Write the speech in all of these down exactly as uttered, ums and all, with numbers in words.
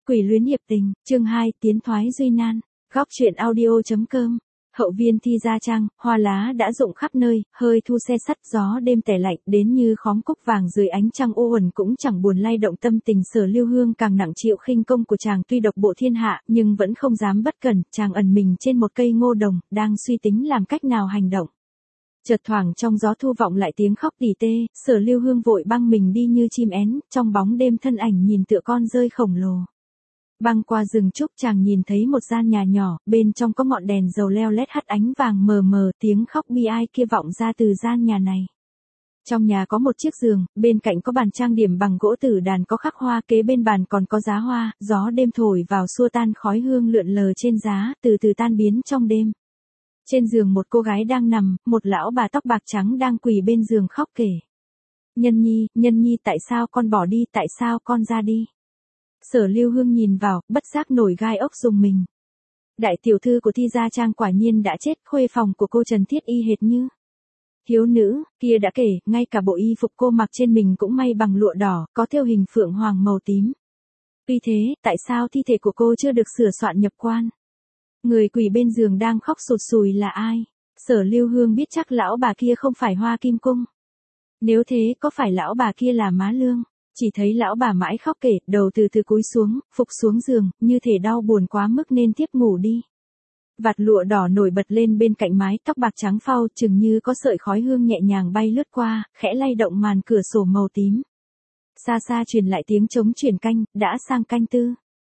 Quỷ luyến hiệp tình, chương hai, tiến thoái duy nan. Góc truyện audio.com. Hậu viên Thi Gia Trang, hoa lá đã rụng khắp nơi, hơi thu se sắt, gió đêm tẻ lạnh đến như khóm cúc vàng dưới ánh trăng ô uẩn cũng chẳng buồn lay động tâm tình Sở Lưu Hương càng nặng chịu khinh công của chàng tuy độc bộ thiên hạ nhưng vẫn không dám bất cẩn, chàng ẩn mình trên một cây ngô đồng, đang suy tính làm cách nào hành động. Chợt thoảng trong gió thu vọng lại tiếng khóc tỉ tê, Sở Lưu Hương vội băng mình đi như chim én, trong bóng đêm thân ảnh nhìn tựa con rơi khổng lồ. Băng qua rừng trúc chàng nhìn thấy một gian nhà nhỏ, bên trong có ngọn đèn dầu leo lét hắt ánh vàng mờ mờ, tiếng khóc bi ai kia vọng ra từ gian nhà này. Trong nhà có một chiếc giường, bên cạnh có bàn trang điểm bằng gỗ tử đàn có khắc hoa, kế bên bàn còn có giá hoa, gió đêm thổi vào xua tan khói hương lượn lờ trên giá, từ từ tan biến trong đêm. Trên giường một cô gái đang nằm, một lão bà tóc bạc trắng đang quỳ bên giường khóc kể. Nhân nhi, nhân nhi tại sao con bỏ đi, tại sao con ra đi? Sở Lưu Hương nhìn vào, bất giác nổi gai ốc rùng mình. Đại tiểu thư của Thi Gia Trang quả nhiên đã chết, khuê phòng của cô Trần Thiết y hệt như thiếu nữ kia đã kể, ngay cả bộ y phục cô mặc trên mình cũng may bằng lụa đỏ, có thêu hình phượng hoàng màu tím. Tuy thế, tại sao thi thể của cô chưa được sửa soạn nhập quan? Người quỳ bên giường đang khóc sụt sùi là ai? Sở Lưu Hương biết chắc lão bà kia không phải Hoa Kim Cung. Nếu thế có phải lão bà kia là Má Lương? Chỉ thấy lão bà mãi khóc kể, đầu từ từ cúi xuống, phục xuống giường, như thể đau buồn quá mức nên tiếp ngủ đi. Vạt lụa đỏ nổi bật lên bên cạnh mái tóc bạc trắng phau, chừng như có sợi khói hương nhẹ nhàng bay lướt qua, khẽ lay động màn cửa sổ màu tím. Xa xa truyền lại tiếng trống chuyển canh, đã sang canh tư.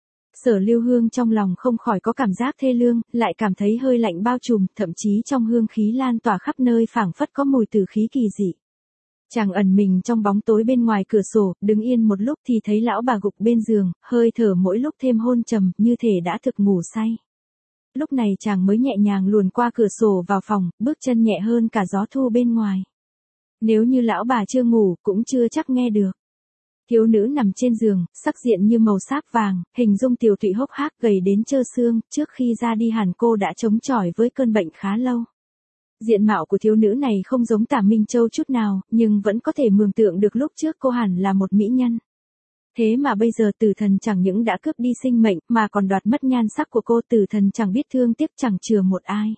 Sở Lưu Hương trong lòng không khỏi có cảm giác thê lương, lại cảm thấy hơi lạnh bao trùm, thậm chí trong hương khí lan tỏa khắp nơi phảng phất có mùi tử khí kỳ dị. Chàng ẩn mình trong bóng tối bên ngoài cửa sổ, đứng yên một lúc thì thấy lão bà gục bên giường, hơi thở mỗi lúc thêm hôn trầm, như thể đã thực ngủ say. Lúc này chàng mới nhẹ nhàng luồn qua cửa sổ vào phòng, bước chân nhẹ hơn cả gió thu bên ngoài. Nếu như lão bà chưa ngủ, cũng chưa chắc nghe được. Thiếu nữ nằm trên giường, sắc diện như màu sáp vàng, hình dung tiều tụy hốc hác gầy đến trơ xương, trước khi ra đi hẳn cô đã chống chọi với cơn bệnh khá lâu. Diện mạo của thiếu nữ này không giống Tả Minh Châu chút nào, nhưng vẫn có thể mường tượng được lúc trước cô hẳn là một mỹ nhân. Thế mà bây giờ Tử Thần chẳng những đã cướp đi sinh mệnh, mà còn đoạt mất nhan sắc của cô. Tử Thần chẳng biết thương tiếc, chẳng chừa một ai.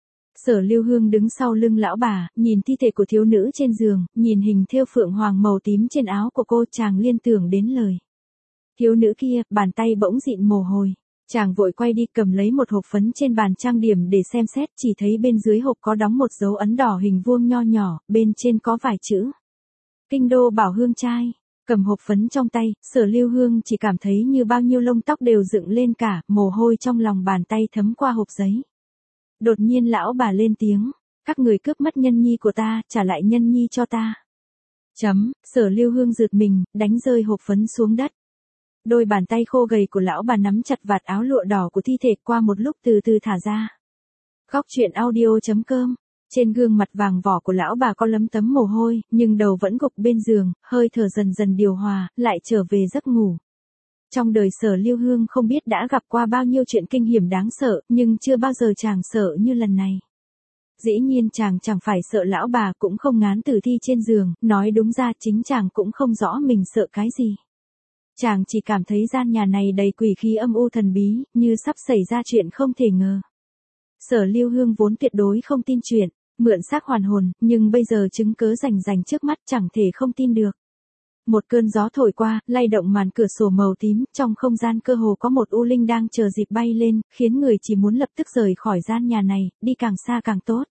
Sở Lưu Hương đứng sau lưng lão bà, nhìn thi thể của thiếu nữ trên giường, nhìn hình thêu phượng hoàng màu tím trên áo của cô, chàng liên tưởng đến lời thiếu nữ kia, bàn tay bỗng dịn mồ hôi. Chàng vội quay đi cầm lấy một hộp phấn trên bàn trang điểm để xem xét, chỉ thấy bên dưới hộp có đóng một dấu ấn đỏ hình vuông nho nhỏ, bên trên có vài chữ. Kinh đô bảo hương trai. Cầm hộp phấn trong tay, Sở Lưu Hương chỉ cảm thấy như bao nhiêu lông tóc đều dựng lên cả, mồ hôi trong lòng bàn tay thấm qua hộp giấy. Đột nhiên lão bà lên tiếng, các người cướp mất nhân nhi của ta, trả lại nhân nhi cho ta. Chấm, Sở Lưu Hương giật mình, đánh rơi hộp phấn xuống đất. Đôi bàn tay khô gầy của lão bà nắm chặt vạt áo lụa đỏ của thi thể, qua một lúc từ từ thả ra. Góc truyện audio.com. Trên gương mặt vàng vỏ của lão bà có lấm tấm mồ hôi, nhưng đầu vẫn gục bên giường, hơi thở dần dần điều hòa, lại trở về giấc ngủ. Trong đời Sở Lưu Hương không biết đã gặp qua bao nhiêu chuyện kinh hiểm đáng sợ, nhưng chưa bao giờ chàng sợ như lần này. Dĩ nhiên chàng chẳng phải sợ lão bà, cũng không ngán tử thi trên giường, nói đúng ra chính chàng cũng không rõ mình sợ cái gì. Chàng chỉ cảm thấy gian nhà này đầy quỷ khí âm u thần bí, như sắp xảy ra chuyện không thể ngờ. Sở Lưu Hương vốn tuyệt đối không tin chuyện mượn xác hoàn hồn, nhưng bây giờ chứng cớ rành rành trước mắt chẳng thể không tin được. Một cơn gió thổi qua, lay động màn cửa sổ màu tím, trong không gian cơ hồ có một u linh đang chờ dịp bay lên, khiến người chỉ muốn lập tức rời khỏi gian nhà này, đi càng xa càng tốt.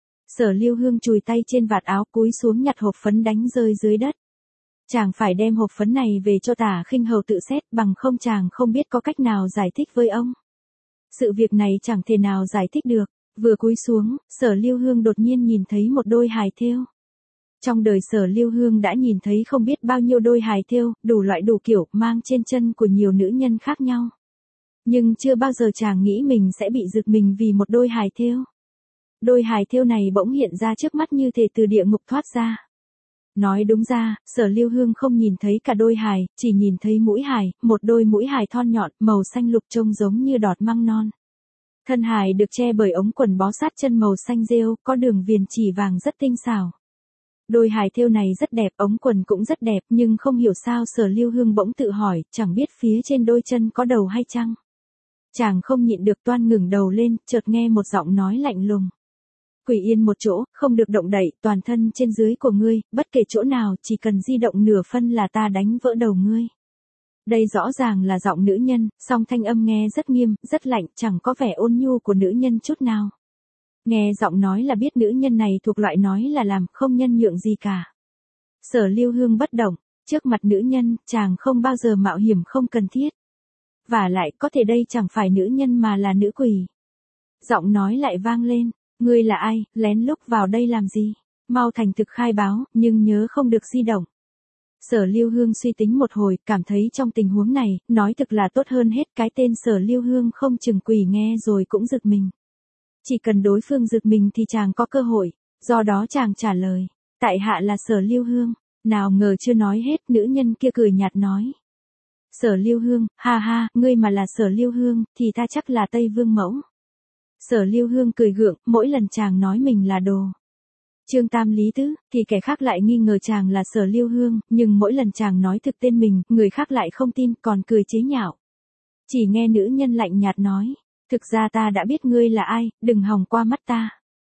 Sở Lưu Hương chùi tay trên vạt áo, cúi xuống nhặt hộp phấn đánh rơi dưới đất. Chàng phải đem hộp phấn này về cho Tả Khinh Hầu tự xét, bằng không chàng không biết có cách nào giải thích với ông. Sự việc này chẳng thể nào giải thích được. Vừa cúi xuống, Sở Lưu Hương đột nhiên nhìn thấy một đôi hài thêu. Trong đời Sở Lưu Hương đã nhìn thấy không biết bao nhiêu đôi hài thêu, đủ loại đủ kiểu, mang trên chân của nhiều nữ nhân khác nhau. Nhưng chưa bao giờ chàng nghĩ mình sẽ bị giật mình vì một đôi hài thêu. Đôi hài thêu này bỗng hiện ra trước mắt như thể từ địa ngục thoát ra. Nói đúng ra, Sở Lưu Hương không nhìn thấy cả đôi hài, chỉ nhìn thấy mũi hài, một đôi mũi hài thon nhọn, màu xanh lục trông giống như đọt măng non. Thân hài được che bởi ống quần bó sát chân màu xanh rêu, có đường viền chỉ vàng rất tinh xảo. Đôi hài thêu này rất đẹp, ống quần cũng rất đẹp, nhưng không hiểu sao Sở Lưu Hương bỗng tự hỏi, chẳng biết phía trên đôi chân có đầu hay chăng. Chàng không nhịn được toan ngẩng đầu lên, chợt nghe một giọng nói lạnh lùng. Quỳ yên một chỗ, không được động đậy, toàn thân trên dưới của ngươi, bất kể chỗ nào, chỉ cần di động nửa phân là ta đánh vỡ đầu ngươi. Đây rõ ràng là giọng nữ nhân, song thanh âm nghe rất nghiêm, rất lạnh, chẳng có vẻ ôn nhu của nữ nhân chút nào. Nghe giọng nói là biết nữ nhân này thuộc loại nói là làm, không nhân nhượng gì cả. Sở Lưu Hương bất động, trước mặt nữ nhân, chàng không bao giờ mạo hiểm không cần thiết. Và lại, có thể đây chẳng phải nữ nhân mà là nữ quỷ. Giọng nói lại vang lên, ngươi là ai, lén lút vào đây làm gì? Mau thành thực khai báo, nhưng nhớ không được di động. Sở Lưu Hương suy tính một hồi, cảm thấy trong tình huống này, nói thực là tốt hơn hết, cái tên Sở Lưu Hương không chừng quỷ nghe rồi cũng giật mình. Chỉ cần đối phương giật mình thì chàng có cơ hội, do đó chàng trả lời, tại hạ là Sở Lưu Hương, nào ngờ chưa nói hết, nữ nhân kia cười nhạt nói. Sở Lưu Hương, ha ha, ngươi mà là Sở Lưu Hương, thì ta chắc là Tây Vương Mẫu. Sở Lưu Hương cười gượng, mỗi lần chàng nói mình là đồ Trương Tam Lý Tứ, thì kẻ khác lại nghi ngờ chàng là Sở Lưu Hương, nhưng mỗi lần chàng nói thực tên mình, người khác lại không tin, còn cười chế nhạo. Chỉ nghe nữ nhân lạnh nhạt nói, thực ra ta đã biết ngươi là ai, đừng hòng qua mắt ta.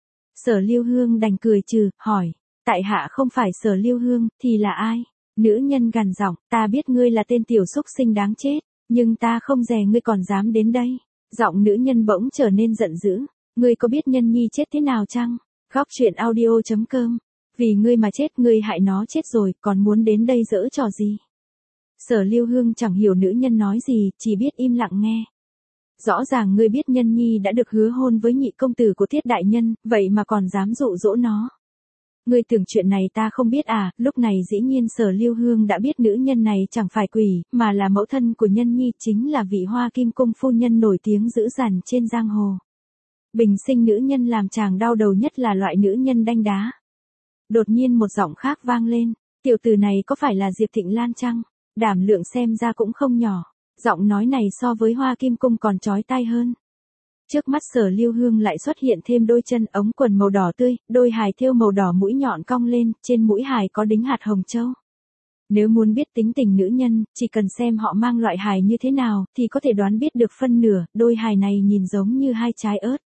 Sở Lưu Hương đành cười trừ, hỏi, tại hạ không phải Sở Lưu Hương, thì là ai? Nữ nhân gằn giọng, ta biết ngươi là tên tiểu xúc sinh đáng chết, nhưng ta không dè ngươi còn dám đến đây. Giọng nữ nhân bỗng trở nên giận dữ, ngươi có biết nhân nhi chết thế nào chăng? Góc truyện audio chấm com, vì ngươi mà chết, ngươi hại nó chết rồi, còn muốn đến đây giỡn trò gì? Sở Lưu Hương chẳng hiểu nữ nhân nói gì, chỉ biết im lặng nghe. Rõ ràng ngươi biết nhân nhi đã được hứa hôn với nhị công tử của Tiết đại nhân, vậy mà còn dám dụ dỗ nó. Ngươi tưởng chuyện này ta không biết à? Lúc này dĩ nhiên Sở Lưu Hương đã biết nữ nhân này chẳng phải quỷ, mà là mẫu thân của nhân nhi, chính là vị Hoa Kim Cung phu nhân nổi tiếng dữ dằn trên giang hồ. Bình sinh nữ nhân làm chàng đau đầu nhất là loại nữ nhân đanh đá. Đột nhiên một giọng khác vang lên, tiểu tử này có phải là Diệp Thịnh Lan chăng? Đảm lượng xem ra cũng không nhỏ. Giọng nói này so với Hoa Kim Cung còn chói tai hơn. Trước mắt Sở Lưu Hương lại xuất hiện thêm đôi chân, ống quần màu đỏ tươi, đôi hài thêu màu đỏ, mũi nhọn cong lên, trên mũi hài có đính hạt hồng châu. Nếu muốn biết tính tình nữ nhân, chỉ cần xem họ mang loại hài như thế nào, thì có thể đoán biết được phân nửa, đôi hài này nhìn giống như hai trái ớt.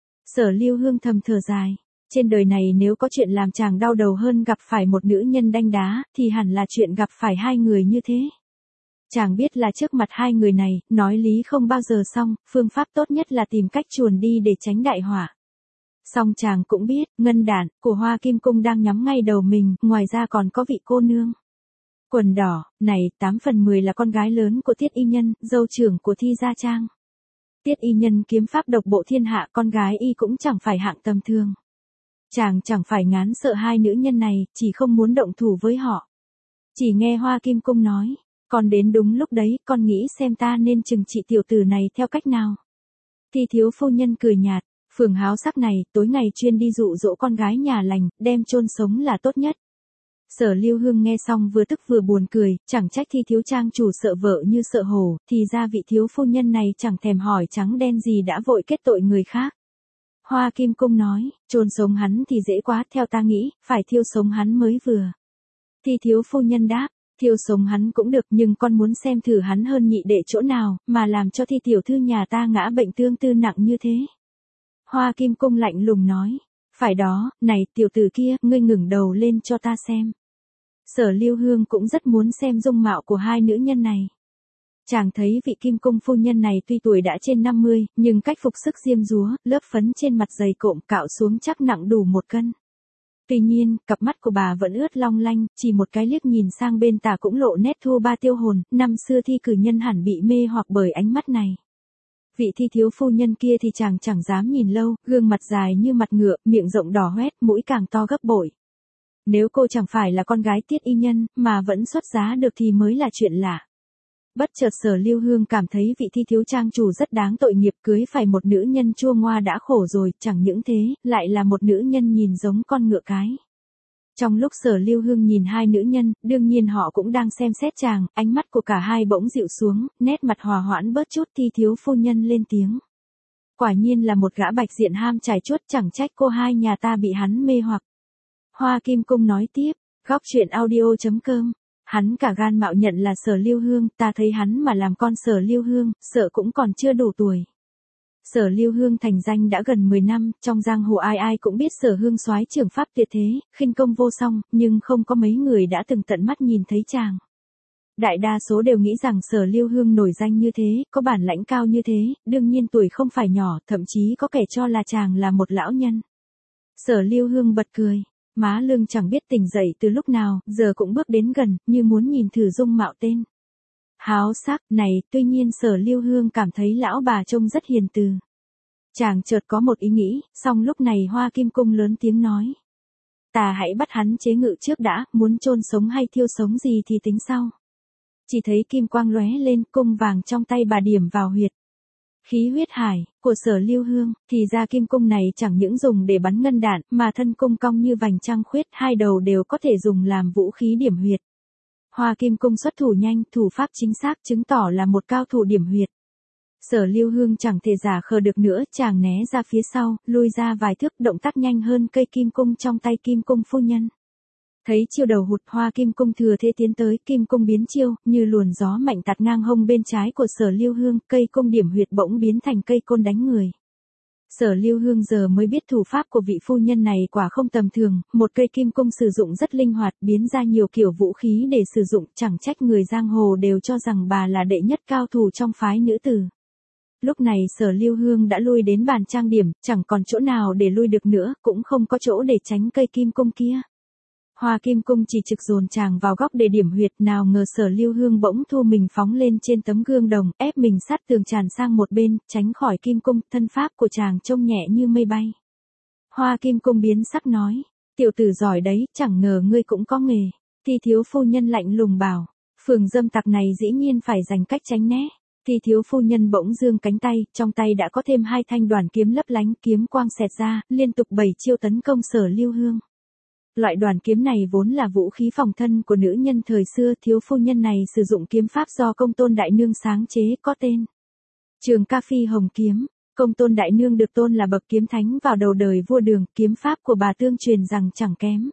Sở Lưu Hương thầm thở dài, trên đời này nếu có chuyện làm chàng đau đầu hơn gặp phải một nữ nhân đanh đá, thì hẳn là chuyện gặp phải hai người như thế. Chàng biết là trước mặt hai người này, nói lý không bao giờ xong, phương pháp tốt nhất là tìm cách chuồn đi để tránh đại họa. Song chàng cũng biết, ngân đản của Hoa Kim Cung đang nhắm ngay đầu mình, ngoài ra còn có vị cô nương quần đỏ, này, tám phần mười là con gái lớn của Tiết y nhân, dâu trưởng của Thi Gia Trang. Tiết y nhân kiếm pháp độc bộ thiên hạ, con gái y cũng chẳng phải hạng tầm thường. Chàng chẳng phải ngán sợ hai nữ nhân này, chỉ không muốn động thủ với họ. Chỉ nghe Hoa Kim Cung nói, còn đến đúng lúc đấy, con nghĩ xem ta nên trừng trị tiểu tử này theo cách nào. Thì thiếu phu nhân cười nhạt, phường háo sắc này, tối ngày chuyên đi dụ dỗ con gái nhà lành, đem chôn sống là tốt nhất. Sở Lưu Hương nghe xong vừa tức vừa buồn cười, chẳng trách Thi thiếu trang chủ sợ vợ như sợ hổ, thì ra vị thiếu phu nhân này chẳng thèm hỏi trắng đen gì đã vội kết tội người khác. Hoa Kim Cung nói, chôn sống hắn thì dễ quá, theo ta nghĩ, phải thiêu sống hắn mới vừa. Thi thiếu phu nhân đáp, thiêu sống hắn cũng được, nhưng con muốn xem thử hắn hơn nhị đệ chỗ nào, mà làm cho Thi tiểu thư nhà ta ngã bệnh tương tư nặng như thế. Hoa Kim Cung lạnh lùng nói, phải đó, này tiểu tử kia, ngươi ngẩng đầu lên cho ta xem. Sở Lưu Hương cũng rất muốn xem dung mạo của hai nữ nhân này. Chàng thấy vị Kim Cung phu nhân này tuy tuổi đã trên năm mươi, nhưng cách phục sức diêm dúa, lớp phấn trên mặt dày cộm cạo xuống chắc nặng đủ một cân. Tuy nhiên, cặp mắt của bà vẫn ướt long lanh, chỉ một cái liếc nhìn sang bên tả cũng lộ nét thu ba tiêu hồn, năm xưa Thi cử nhân hẳn bị mê hoặc bởi ánh mắt này. Vị Thi thiếu phu nhân kia thì chàng chẳng dám nhìn lâu, gương mặt dài như mặt ngựa, miệng rộng đỏ hoét, mũi càng to gấp bội. Nếu cô chẳng phải là con gái Tiết y nhân, mà vẫn xuất giá được thì mới là chuyện lạ. Bất chợt Sở Lưu Hương cảm thấy vị Thi thiếu trang chủ rất đáng tội nghiệp, cưới phải một nữ nhân chua ngoa đã khổ rồi, chẳng những thế, lại là một nữ nhân nhìn giống con ngựa cái. Trong lúc Sở Lưu Hương nhìn hai nữ nhân, đương nhiên họ cũng đang xem xét chàng, ánh mắt của cả hai bỗng dịu xuống, nét mặt hòa hoãn bớt chút. Thi thiếu phu nhân lên tiếng. Quả nhiên là một gã bạch diện ham trải chuốt, chẳng trách cô hai nhà ta bị hắn mê hoặc. Hoa Kim Cung nói tiếp, góc chuyện audio chấm com. Hắn cả gan mạo nhận là Sở Lưu Hương, ta thấy hắn mà làm con Sở Lưu Hương, sợ cũng còn chưa đủ tuổi. Sở Lưu Hương thành danh đã gần mười năm, trong giang hồ ai ai cũng biết Sở Hương soái trưởng pháp tuyệt thế, khinh công vô song, nhưng không có mấy người đã từng tận mắt nhìn thấy chàng. Đại đa số đều nghĩ rằng Sở Lưu Hương nổi danh như thế, có bản lãnh cao như thế, đương nhiên tuổi không phải nhỏ, thậm chí có kẻ cho là chàng là một lão nhân. Sở Lưu Hương bật cười, má lương chẳng biết tỉnh dậy từ lúc nào, giờ cũng bước đến gần, như muốn nhìn thử dung mạo tên. Háo sắc này, tuy nhiên Sở Lưu Hương cảm thấy lão bà trông rất hiền từ. Chàng chợt có một ý nghĩ, song lúc này Hoa Kim Cung lớn tiếng nói. Ta hãy bắt hắn chế ngự trước đã, muốn chôn sống hay thiêu sống gì thì tính sau. Chỉ thấy kim quang lóe lên, cung vàng trong tay bà điểm vào huyệt. Khí huyết hải, của Sở Lưu Hương, thì ra kim cung này chẳng những dùng để bắn ngân đạn, mà thân cung cong như vành trăng khuyết, hai đầu đều có thể dùng làm vũ khí điểm huyệt. Hoa Kim Cung xuất thủ nhanh, thủ pháp chính xác chứng tỏ là một cao thủ điểm huyệt. Sở Lưu Hương chẳng thể giả khờ được nữa, chàng né ra phía sau, lui ra vài thước, động tác nhanh hơn cây kim cung trong tay Kim Cung phu nhân. Thấy chiêu đầu hụt, Hoa Kim Cung thừa thế tiến tới, kim cung biến chiêu, như luồn gió mạnh tạt ngang hông bên trái của Sở Lưu Hương, cây cung điểm huyệt bỗng biến thành cây côn đánh người. Sở Lưu Hương giờ mới biết thủ pháp của vị phu nhân này quả không tầm thường, một cây kim cung sử dụng rất linh hoạt, biến ra nhiều kiểu vũ khí để sử dụng, chẳng trách người giang hồ đều cho rằng bà là đệ nhất cao thủ trong phái nữ tử. Lúc này Sở Lưu Hương đã lui đến bàn trang điểm, chẳng còn chỗ nào để lui được nữa, cũng không có chỗ để tránh cây kim cung kia. Hoa Kim Cung chỉ trực dồn chàng vào góc để điểm huyệt, nào ngờ Sở Lưu Hương bỗng thu mình phóng lên trên tấm gương đồng, ép mình sát tường tràn sang một bên, tránh khỏi kim cung, thân pháp của chàng trông nhẹ như mây bay. Hoa Kim Cung biến sắc nói, tiểu tử giỏi đấy, chẳng ngờ ngươi cũng có nghề. Thì thiếu phu nhân lạnh lùng bảo, phường dâm tặc này dĩ nhiên phải dành cách tránh né. Thì thiếu phu nhân bỗng dương cánh tay, trong tay đã có thêm hai thanh đoàn kiếm lấp lánh, kiếm quang xẹt ra, liên tục bảy chiêu tấn công Sở Lưu Hương. Loại đoàn kiếm này vốn là vũ khí phòng thân của nữ nhân thời xưa, thiếu phu nhân này sử dụng kiếm pháp do Công Tôn Đại Nương sáng chế, có tên Trường Ca Phi Hồng Kiếm. Công Tôn Đại Nương được tôn là bậc kiếm thánh vào đầu đời vua Đường, kiếm pháp của bà tương truyền rằng chẳng kém.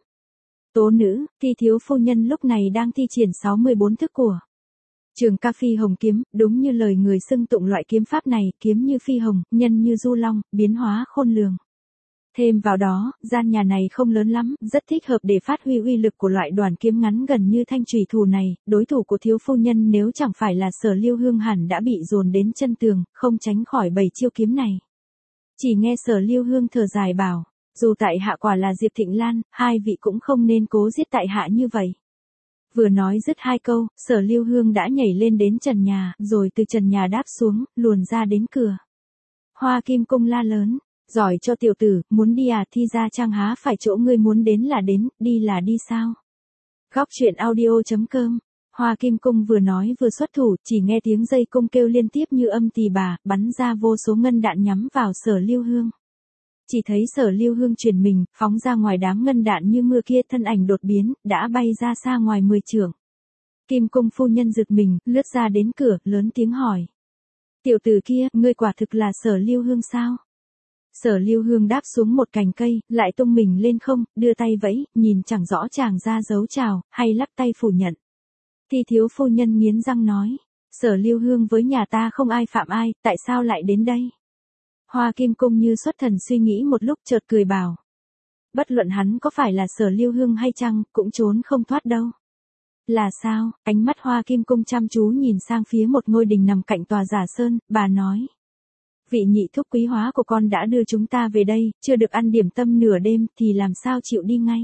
Tố nữ, thì thiếu phu nhân lúc này đang thi triển sáu mươi bốn thức của Trường Ca Phi Hồng Kiếm, đúng như lời người xưng tụng loại kiếm pháp này, kiếm như phi hồng, nhân như du long, biến hóa khôn lường. Thêm vào đó, gian nhà này không lớn lắm, rất thích hợp để phát huy uy lực của loại đoàn kiếm ngắn gần như thanh chủy thủ này, đối thủ của thiếu phu nhân nếu chẳng phải là Sở Lưu Hương hẳn đã bị dồn đến chân tường, không tránh khỏi bảy chiêu kiếm này. Chỉ nghe Sở Lưu Hương thở dài bảo, dù tại hạ quả là Diệp Thịnh Lan, hai vị cũng không nên cố giết tại hạ như vậy. Vừa nói dứt hai câu, Sở Lưu Hương đã nhảy lên đến trần nhà, rồi từ trần nhà đáp xuống, luồn ra đến cửa. Hoa Kim Cung la lớn, giỏi cho tiểu tử, muốn đi à, thi ra trang há phải chỗ ngươi muốn đến là đến, đi là đi sao? Góc chuyện audio chấm com. Hoa Kim Cung vừa nói vừa xuất thủ, chỉ nghe tiếng dây cung kêu liên tiếp như âm tỳ bà, bắn ra vô số ngân đạn nhắm vào Sở Lưu Hương. Chỉ thấy Sở Lưu Hương chuyển mình, phóng ra ngoài đám ngân đạn như mưa kia, thân ảnh đột biến, đã bay ra xa ngoài mười trượng. Kim Cung phu nhân giật mình, lướt ra đến cửa, lớn tiếng hỏi. Tiểu tử kia, ngươi quả thực là Sở Lưu Hương sao? Sở Lưu Hương đáp xuống một cành cây, lại tung mình lên không, đưa tay vẫy, nhìn chẳng rõ chàng ra dấu chào, hay lắc tay phủ nhận. Thì thiếu phu nhân nghiến răng nói, Sở Lưu Hương với nhà ta không ai phạm ai, tại sao lại đến đây? Hoa Kim Cung như xuất thần suy nghĩ một lúc chợt cười bảo. Bất luận hắn có phải là Sở Lưu Hương hay chăng, cũng trốn không thoát đâu. Là sao? Ánh mắt Hoa Kim Cung chăm chú nhìn sang phía một ngôi đình nằm cạnh tòa Giả Sơn, bà nói. Vị nhị thúc quý hóa của con đã đưa chúng ta về đây, chưa được ăn điểm tâm nửa đêm, thì làm sao chịu đi ngay.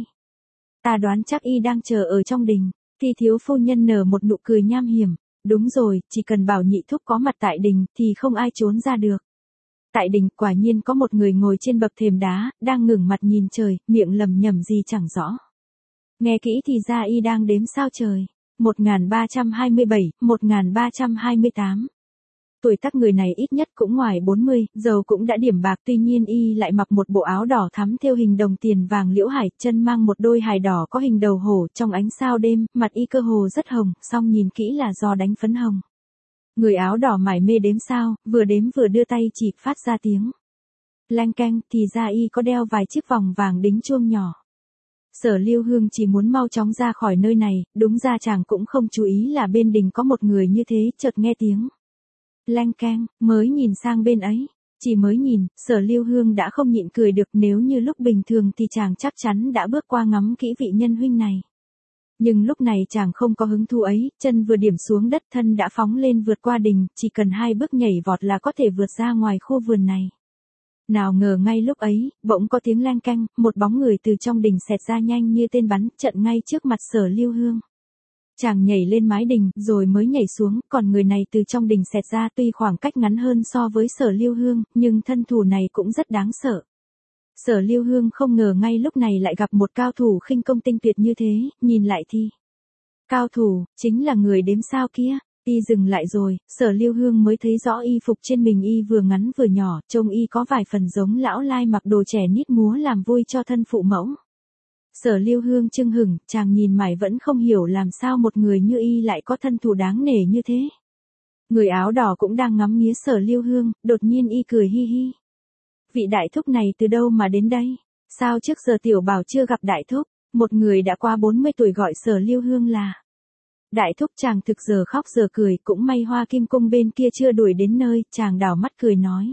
Ta đoán chắc y đang chờ ở trong đình. Thì thiếu phu nhân nở một nụ cười nham hiểm. Đúng rồi, chỉ cần bảo nhị thúc có mặt tại đình, thì không ai trốn ra được. Tại đình, quả nhiên có một người ngồi trên bậc thềm đá, đang ngẩng mặt nhìn trời, miệng lẩm nhẩm gì chẳng rõ. Nghe kỹ thì ra y đang đếm sao trời. một nghìn ba trăm hai mươi bảy, một nghìn ba trăm hai mươi tám. Tuổi tác người này ít nhất cũng ngoài bốn mươi, dầu cũng đã điểm bạc, tuy nhiên y lại mặc một bộ áo đỏ thắm thêu hình đồng tiền vàng liễu hải, chân mang một đôi hài đỏ có hình đầu hổ, trong ánh sao đêm, mặt y cơ hồ rất hồng, song nhìn kỹ là do đánh phấn hồng. Người áo đỏ mải mê đếm sao, vừa đếm vừa đưa tay chỉ, phát ra tiếng leng keng, thì ra y có đeo vài chiếc vòng vàng đính chuông nhỏ. Sở Lưu Hương chỉ muốn mau chóng ra khỏi nơi này, đúng ra chàng cũng không chú ý là bên đình có một người như thế, chợt nghe tiếng leng keng, mới nhìn sang bên ấy. Chỉ mới nhìn, Sở Lưu Hương đã không nhịn cười được, nếu như lúc bình thường thì chàng chắc chắn đã bước qua ngắm kỹ vị nhân huynh này. Nhưng lúc này chàng không có hứng thú ấy, chân vừa điểm xuống đất thân đã phóng lên vượt qua đình, chỉ cần hai bước nhảy vọt là có thể vượt ra ngoài khu vườn này. Nào ngờ ngay lúc ấy, bỗng có tiếng leng keng, một bóng người từ trong đình xẹt ra nhanh như tên bắn, chặn ngay trước mặt Sở Lưu Hương. Chàng nhảy lên mái đình, rồi mới nhảy xuống, còn người này từ trong đình xẹt ra tuy khoảng cách ngắn hơn so với Sở Lưu Hương, nhưng thân thủ này cũng rất đáng sợ. Sở Lưu Hương không ngờ ngay lúc này lại gặp một cao thủ khinh công tinh tuyệt như thế, nhìn lại thì cao thủ, chính là người đếm sao kia. Y dừng lại rồi, Sở Lưu Hương mới thấy rõ y phục trên mình y vừa ngắn vừa nhỏ, trông y có vài phần giống lão lai mặc đồ trẻ nít múa làm vui cho thân phụ mẫu. Sở Lưu Hương chưng hửng, chàng nhìn mãi vẫn không hiểu làm sao một người như y lại có thân thủ đáng nể như thế. Người áo đỏ cũng đang ngắm nghía Sở Lưu Hương, đột nhiên y cười hi hi. Vị đại thúc này từ đâu mà đến đây? Sao trước giờ tiểu bảo chưa gặp đại thúc? Một người đã qua bốn mươi tuổi gọi Sở Lưu Hương là đại thúc. Chàng thực giờ khóc giờ cười, cũng may Hoa Kim Cung bên kia chưa đuổi đến nơi, chàng đảo mắt cười nói.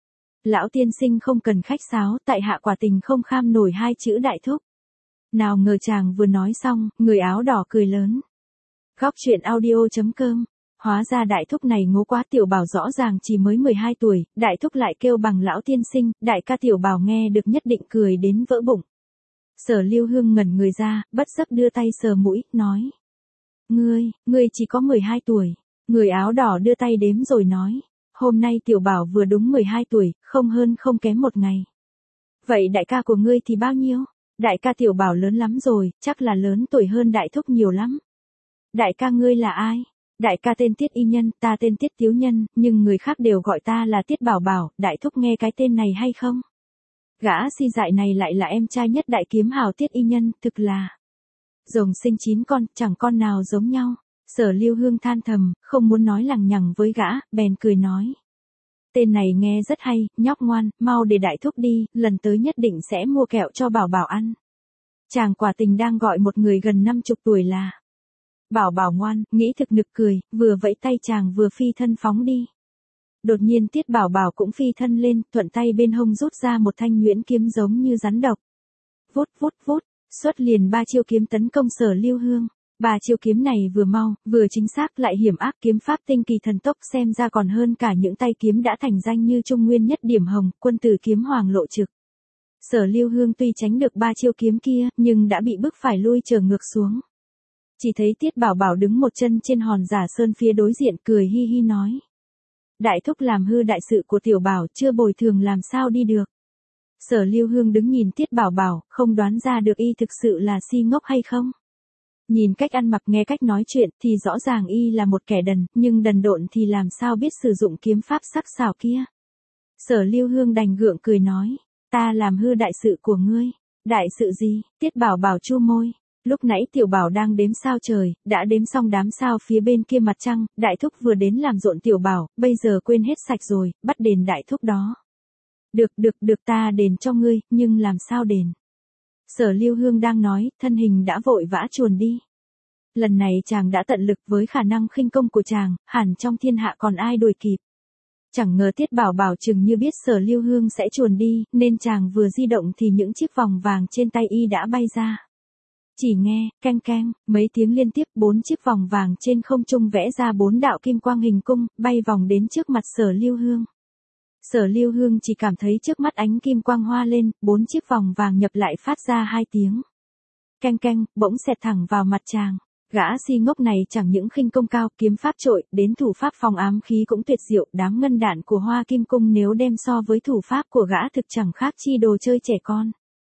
Lão tiên sinh không cần khách sáo, tại hạ quả tình không kham nổi hai chữ đại thúc. Nào ngờ chàng vừa nói xong, người áo đỏ cười lớn. Góc truyện audio chấm com. Hóa ra đại thúc này ngố quá, tiểu bảo rõ ràng chỉ mới mười hai tuổi, đại thúc lại kêu bằng lão tiên sinh, đại ca. Tiểu bảo nghe được nhất định cười đến vỡ bụng. Sở Lưu Hương ngẩn người ra, bất giác đưa tay sờ mũi, nói. Ngươi, ngươi chỉ có mười hai tuổi. Người áo đỏ đưa tay đếm rồi nói. Hôm nay tiểu bảo vừa đúng mười hai tuổi, không hơn không kém một ngày. Vậy đại ca của ngươi thì bao nhiêu? Đại ca tiểu bảo lớn lắm rồi, chắc là lớn tuổi hơn đại thúc nhiều lắm. Đại ca ngươi là ai? Đại ca tên Tiết Y Nhân, ta tên Tiết Tiếu Nhân, nhưng người khác đều gọi ta là Tiết Bảo Bảo, đại thúc nghe cái tên này hay không? Gã si dại này lại là em trai nhất đại kiếm hào Tiết Y Nhân, thực là rồng sinh chín con, chẳng con nào giống nhau. Sở Lưu Hương than thầm, không muốn nói lằng nhằng với gã, bèn cười nói. Tên này nghe rất hay, nhóc ngoan, mau để đại thúc đi, lần tới nhất định sẽ mua kẹo cho Bảo Bảo ăn. Chàng quả tình đang gọi một người gần năm chục tuổi là Bảo Bảo ngoan, nghĩ thực nực cười, vừa vẫy tay chàng vừa phi thân phóng đi. Đột nhiên Tiết Bảo Bảo cũng phi thân lên, thuận tay bên hông rút ra một thanh nhuyễn kiếm giống như rắn độc. Vút vút vút, xuất liền ba chiêu kiếm tấn công Sở Lưu Hương. Ba chiêu kiếm này vừa mau, vừa chính xác lại hiểm ác, kiếm pháp tinh kỳ thần tốc, xem ra còn hơn cả những tay kiếm đã thành danh như Trung Nguyên Nhất Điểm Hồng, Quân Tử Kiếm Hoàng Lộ Trực. Sở Lưu Hương tuy tránh được ba chiêu kiếm kia, nhưng đã bị bức phải lui trở ngược xuống. Chỉ thấy Tiết Bảo Bảo đứng một chân trên hòn giả sơn phía đối diện, cười hi hi nói. Đại thúc làm hư đại sự của tiểu bảo, chưa bồi thường làm sao đi được. Sở Lưu Hương đứng nhìn Tiết Bảo Bảo, không đoán ra được y thực sự là si ngốc hay không. Nhìn cách ăn mặc nghe cách nói chuyện thì rõ ràng y là một kẻ đần, nhưng đần độn thì làm sao biết sử dụng kiếm pháp sắc sảo kia. Sở Lưu Hương đành gượng cười nói, ta làm hư đại sự của ngươi. Đại sự gì? Tiết Bảo Bảo chu môi. Lúc nãy tiểu bảo đang đếm sao trời, đã đếm xong đám sao phía bên kia mặt trăng, đại thúc vừa đến làm rộn tiểu bảo, bây giờ quên hết sạch rồi, bắt đền đại thúc đó. Được được được, ta đền cho ngươi, nhưng làm sao đền? Sở Lưu Hương đang nói, thân hình đã vội vã chuồn đi. Lần này chàng đã tận lực, với khả năng khinh công của chàng, hẳn trong thiên hạ còn ai đuổi kịp. Chẳng ngờ Tiết Bảo Bảo chừng như biết Sở Lưu Hương sẽ chuồn đi, nên chàng vừa di động thì những chiếc vòng vàng trên tay y đã bay ra. Chỉ nghe, keng keng, mấy tiếng liên tiếp, bốn chiếc vòng vàng trên không trung vẽ ra bốn đạo kim quang hình cung, bay vòng đến trước mặt Sở Lưu Hương. Sở Lưu Hương chỉ cảm thấy trước mắt ánh kim quang hoa lên, bốn chiếc vòng vàng nhập lại phát ra hai tiếng. Keng keng, bỗng xẹt thẳng vào mặt chàng. Gã si ngốc này chẳng những khinh công cao, kiếm pháp trội, đến thủ pháp phòng ám khí cũng tuyệt diệu, đám ngân đạn của Hoa Kim Cung nếu đem so với thủ pháp của gã thực chẳng khác chi đồ chơi trẻ con.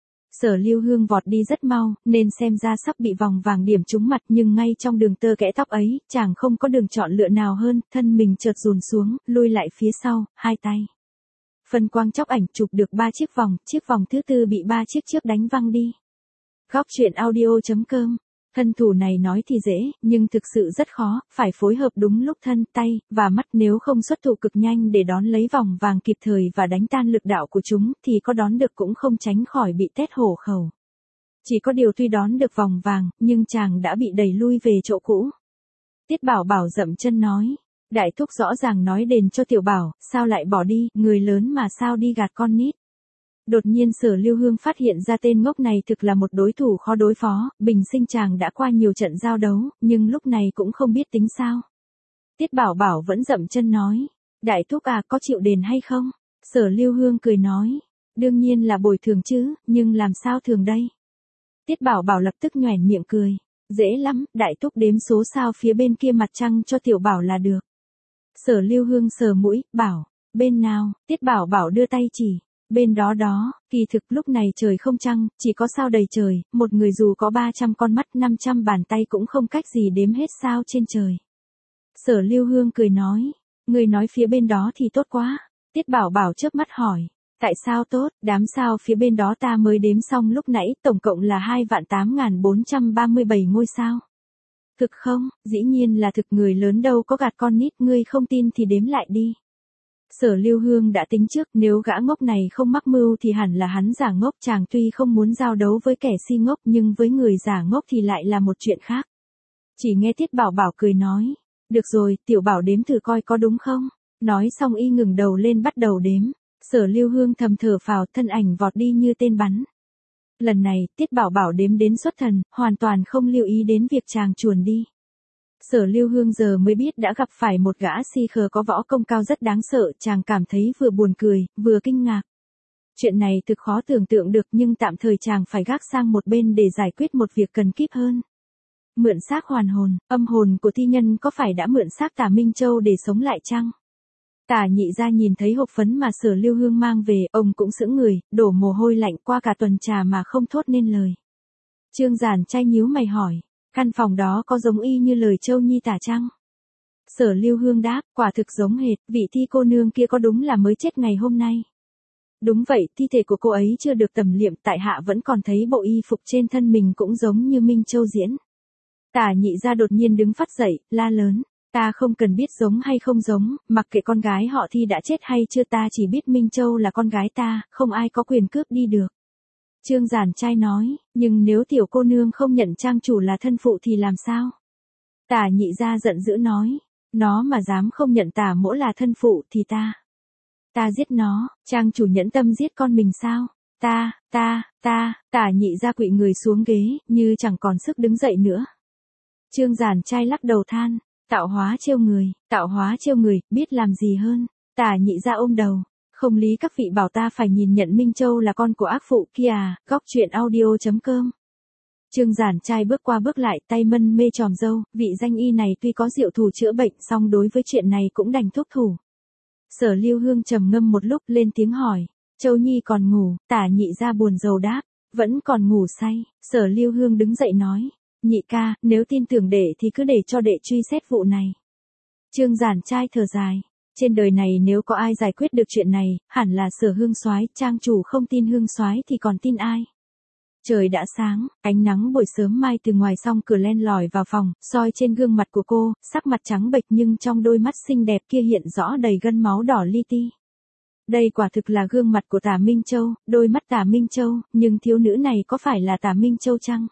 Sở Lưu Hương vọt đi rất mau, nên xem ra sắp bị vòng vàng điểm trúng mặt, nhưng ngay trong đường tơ kẽ tóc ấy, chàng không có đường chọn lựa nào hơn, thân mình chợt dùn xuống, lui lại phía sau, hai tay. Phân quang chóc ảnh chụp được ba chiếc vòng, chiếc vòng thứ tư bị ba chiếc trước đánh văng đi. Góc truyện audio chấm com. Thân thủ này nói thì dễ, nhưng thực sự rất khó, phải phối hợp đúng lúc thân, tay, và mắt, nếu không xuất thủ cực nhanh để đón lấy vòng vàng kịp thời và đánh tan lực đạo của chúng, thì có đón được cũng không tránh khỏi bị tét hổ khẩu. Chỉ có điều tuy đón được vòng vàng, nhưng chàng đã bị đẩy lui về chỗ cũ. Tiết Bảo Bảo dậm chân nói. Đại thúc rõ ràng nói đền cho Tiểu Bảo, sao lại bỏ đi, người lớn mà sao đi gạt con nít. Đột nhiên Sở Lưu Hương phát hiện ra tên ngốc này thực là một đối thủ khó đối phó, bình sinh chàng đã qua nhiều trận giao đấu, nhưng lúc này cũng không biết tính sao. Tiết Bảo Bảo vẫn dậm chân nói. Đại thúc à, có chịu đền hay không? Sở Lưu Hương cười nói. Đương nhiên là bồi thường chứ, nhưng làm sao thường đây? Tiết Bảo Bảo lập tức nhoẻn miệng cười. Dễ lắm, đại thúc đếm số sao phía bên kia mặt trăng cho Tiểu Bảo là được. Sở Lưu Hương sờ mũi, bảo. Bên nào? Tiết Bảo Bảo đưa tay chỉ. Bên đó đó, kỳ thực lúc này trời không trăng, chỉ có sao đầy trời, một người dù có ba trăm con mắt năm trăm bàn tay cũng không cách gì đếm hết sao trên trời. Sở Lưu Hương cười nói. Người nói phía bên đó thì tốt quá. Tiết Bảo Bảo chớp mắt hỏi. Tại sao tốt, đám sao phía bên đó ta mới đếm xong lúc nãy, tổng cộng là hai vạn tám nghìn bốn trăm ba mươi bảy ngôi sao. Thực không, dĩ nhiên là thực, người lớn đâu có gạt con nít, ngươi không tin thì đếm lại đi. Sở Lưu Hương đã tính trước, nếu gã ngốc này không mắc mưu thì hẳn là hắn giả ngốc, chàng tuy không muốn giao đấu với kẻ si ngốc nhưng với người giả ngốc thì lại là một chuyện khác. Chỉ nghe Tiết Bảo Bảo cười nói. Được rồi, Tiểu Bảo đếm thử coi có đúng không? Nói xong y ngừng đầu lên bắt đầu đếm. Sở Lưu Hương thầm thở phào, thân ảnh vọt đi như tên bắn. Lần này, Tiết Bảo Bảo đếm đến xuất thần, hoàn toàn không lưu ý đến việc chàng chuồn đi. Sở Lưu Hương giờ mới biết đã gặp phải một gã si khờ có võ công cao rất đáng sợ, chàng cảm thấy vừa buồn cười, vừa kinh ngạc. Chuyện này thực khó tưởng tượng được nhưng tạm thời chàng phải gác sang một bên để giải quyết một việc cần kíp hơn. Mượn xác hoàn hồn, âm hồn của thi nhân có phải đã mượn xác Tả Minh Châu để sống lại chăng? Tả Nhị Gia nhìn thấy hộp phấn mà Sở Lưu Hương mang về, ông cũng sững người, đổ mồ hôi lạnh, qua cả tuần trà mà không thốt nên lời. Trương Giản Trai nhíu mày hỏi, căn phòng đó có giống y như lời Châu Nhi tả chăng? Sở Lưu Hương đáp, quả thực giống hệt, vị thi cô nương kia có đúng là mới chết ngày hôm nay. Đúng vậy, thi thể của cô ấy chưa được tẩm liệm, tại hạ vẫn còn thấy bộ y phục trên thân mình cũng giống như Minh Châu diễn. Tả Nhị Gia đột nhiên đứng phát dậy, la lớn. Ta không cần biết giống hay không giống, mặc kệ con gái họ Thi đã chết hay chưa, ta chỉ biết Minh Châu là con gái ta, không ai có quyền cướp đi được. Trương Giản Trai nói, nhưng nếu tiểu cô nương không nhận trang chủ là thân phụ thì làm sao? Tả Nhị Gia giận dữ nói, nó mà dám không nhận Tả Mỗ là thân phụ thì ta. Ta giết nó, trang chủ nhẫn tâm giết con mình sao? Ta, ta, ta, Tả Nhị Gia quỵ người xuống ghế, như chẳng còn sức đứng dậy nữa. Trương Giản Trai lắc đầu than. Tạo hóa trêu người, tạo hóa trêu người, biết làm gì hơn. Tả Nhị Gia ôm đầu. Không lý các vị bảo ta phải nhìn nhận Minh Châu là con của ác phụ kia à, góc truyện audio chấm com. Trương Giản Trai bước qua bước lại, tay mân mê tròm râu, vị danh y này tuy có diệu thủ chữa bệnh, song đối với chuyện này cũng đành thuốc thủ. Sở Lưu Hương trầm ngâm một lúc lên tiếng hỏi, Châu Nhi còn ngủ? Tả Nhị Gia buồn rầu đáp, vẫn còn ngủ say. Sở Lưu Hương đứng dậy nói, Nhị ca, nếu tin tưởng đệ thì cứ để cho đệ truy xét vụ này. Trương Giản Trai thở dài, trên đời này nếu có ai giải quyết được chuyện này, hẳn là Sở Hương Soái, trang chủ không tin Hương Soái thì còn tin ai? Trời đã sáng, ánh nắng buổi sớm mai từ ngoài song cửa len lỏi vào phòng, soi trên gương mặt của cô, sắc mặt trắng bệch nhưng trong đôi mắt xinh đẹp kia hiện rõ đầy gân máu đỏ li ti. Đây quả thực là gương mặt của Tả Minh Châu, đôi mắt Tả Minh Châu, nhưng thiếu nữ này có phải là Tả Minh Châu chăng?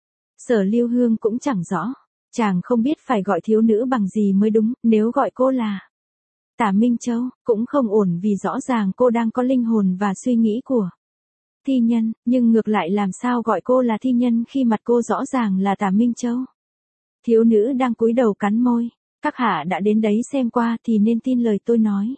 Sở Lưu Hương cũng chẳng rõ, chàng không biết phải gọi thiếu nữ bằng gì mới đúng, nếu gọi cô là Tả Minh Châu, cũng không ổn vì rõ ràng cô đang có linh hồn và suy nghĩ của thi nhân, nhưng ngược lại làm sao gọi cô là thi nhân khi mặt cô rõ ràng là Tả Minh Châu. Thiếu nữ đang cúi đầu cắn môi, các hạ đã đến đấy xem qua thì nên tin lời tôi nói.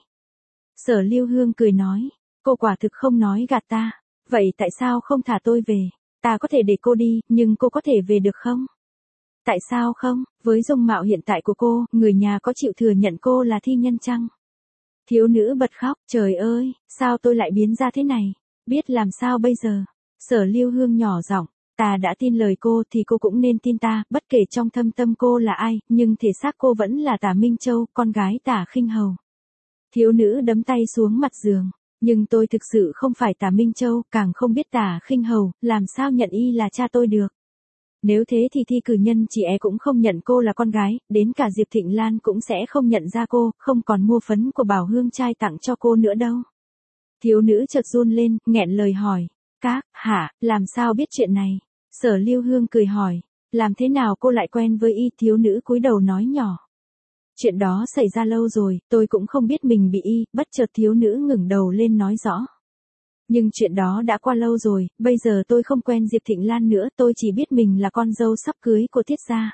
Sở Lưu Hương cười nói, cô quả thực không nói gạt ta, vậy tại sao không thả tôi về? Ta có thể để cô đi, nhưng cô có thể về được không? Tại sao không? Với dung mạo hiện tại của cô, người nhà có chịu thừa nhận cô là thi nhân chăng? Thiếu nữ bật khóc, trời ơi, sao tôi lại biến ra thế này? Biết làm sao bây giờ? Sở Lưu Hương nhỏ giọng, ta đã tin lời cô thì cô cũng nên tin ta, bất kể trong thâm tâm cô là ai, nhưng thể xác cô vẫn là Tả Minh Châu, con gái Tả Khinh Hầu. Thiếu nữ đấm tay xuống mặt giường. Nhưng tôi thực sự không phải Tả Minh Châu, càng không biết Tả Khinh Hầu, làm sao nhận y là cha tôi được. Nếu thế thì thi cử nhân chị é cũng không nhận cô là con gái, đến cả Diệp Thịnh Lan cũng sẽ không nhận ra cô, không còn mua phấn của Bảo Hương trai tặng cho cô nữa đâu. Thiếu nữ chợt run lên, nghẹn lời hỏi, các, hả, làm sao biết chuyện này? Sở Lưu Hương cười hỏi, làm thế nào cô lại quen với y? Thiếu nữ cúi đầu nói nhỏ. Chuyện đó xảy ra lâu rồi, tôi cũng không biết mình bị y, bất chợt thiếu nữ ngẩng đầu lên nói rõ. Nhưng chuyện đó đã qua lâu rồi, bây giờ tôi không quen Diệp Thịnh Lan nữa, tôi chỉ biết mình là con dâu sắp cưới của Tiết gia.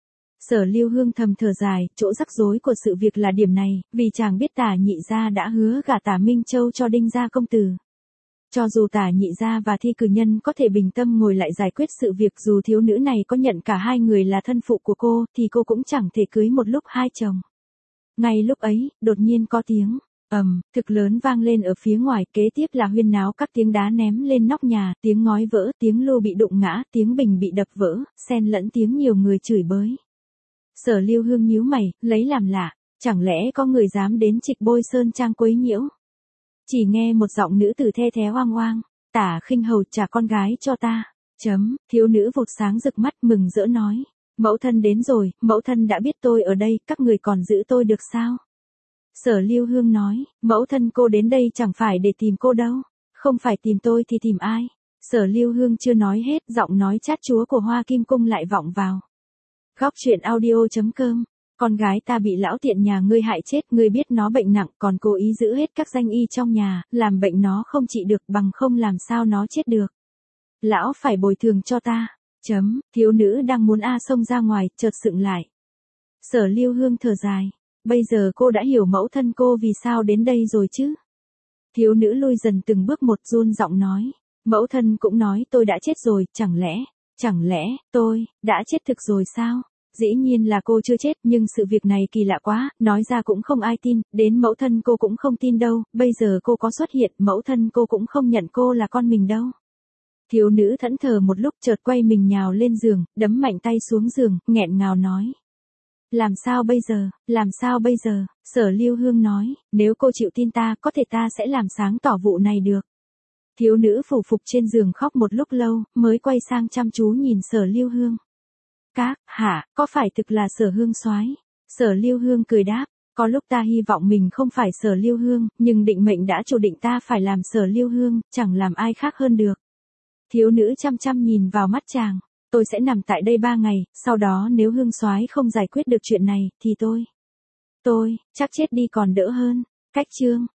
Sở Lưu Hương thầm thở dài, chỗ rắc rối của sự việc là điểm này, vì chàng biết Tả Nhị gia đã hứa gả Tả Minh Châu cho Đinh gia công tử. Cho dù Tả Nhị gia và Thi Cử Nhân có thể bình tâm ngồi lại giải quyết sự việc, dù thiếu nữ này có nhận cả hai người là thân phụ của cô, thì cô cũng chẳng thể cưới một lúc hai chồng. Ngay lúc ấy, đột nhiên có tiếng ầm, um, thực lớn vang lên ở phía ngoài, kế tiếp là huyên náo, các tiếng đá ném lên nóc nhà, tiếng ngói vỡ, tiếng lu bị đụng ngã, tiếng bình bị đập vỡ, xen lẫn tiếng nhiều người chửi bới. Sở Lưu Hương nhíu mày, lấy làm lạ, chẳng lẽ có người dám đến Trịch Bôi Sơn Trang quấy nhiễu? Chỉ nghe một giọng nữ tử the thé oang oang, Tả Khinh Hầu trả con gái cho ta. Chấm, thiếu nữ vụt sáng rực mắt mừng rỡ nói, mẫu thân đến rồi, mẫu thân đã biết tôi ở đây, các người còn giữ tôi được sao? Sở Lưu Hương nói, mẫu thân cô đến đây chẳng phải để tìm cô đâu, không phải tìm tôi thì tìm ai? Sở Lưu Hương chưa nói hết, giọng nói chát chúa của Hoa Kim Cung lại vọng vào. Góc truyện audio chấm com, con gái ta bị lão tiện nhà ngươi hại chết, ngươi biết nó bệnh nặng, còn cố ý giữ hết các danh y trong nhà, làm bệnh nó không trị được, bằng không làm sao nó chết được. Lão phải bồi thường cho ta. Chấm, thiếu nữ đang muốn a xông ra ngoài, chợt sững lại. Sở Lưu Hương thở dài, bây giờ cô đã hiểu mẫu thân cô vì sao đến đây rồi chứ. Thiếu nữ lui dần từng bước một, run giọng nói, mẫu thân cũng nói tôi đã chết rồi, chẳng lẽ, chẳng lẽ, tôi, đã chết thực rồi sao? Dĩ nhiên là cô chưa chết, nhưng sự việc này kỳ lạ quá, nói ra cũng không ai tin, đến mẫu thân cô cũng không tin đâu, bây giờ cô có xuất hiện, mẫu thân cô cũng không nhận cô là con mình đâu. Thiếu nữ thẫn thờ một lúc, chợt quay mình nhào lên giường, đấm mạnh tay xuống giường, nghẹn ngào nói. Làm sao bây giờ, làm sao bây giờ? Sở Lưu Hương nói, nếu cô chịu tin ta, có thể ta sẽ làm sáng tỏ vụ này được. Thiếu nữ phủ phục trên giường khóc một lúc lâu, mới quay sang chăm chú nhìn Sở Lưu Hương. Các, hả, có phải thực là Sở Hương soái? Sở Lưu Hương cười đáp, có lúc ta hy vọng mình không phải Sở Lưu Hương, nhưng định mệnh đã chủ định ta phải làm Sở Lưu Hương, chẳng làm ai khác hơn được. Thiếu nữ chăm chăm nhìn vào mắt chàng, tôi sẽ nằm tại đây ba ngày, sau đó nếu Hương soái không giải quyết được chuyện này, thì tôi, tôi, chắc chết đi còn đỡ hơn. Cách chương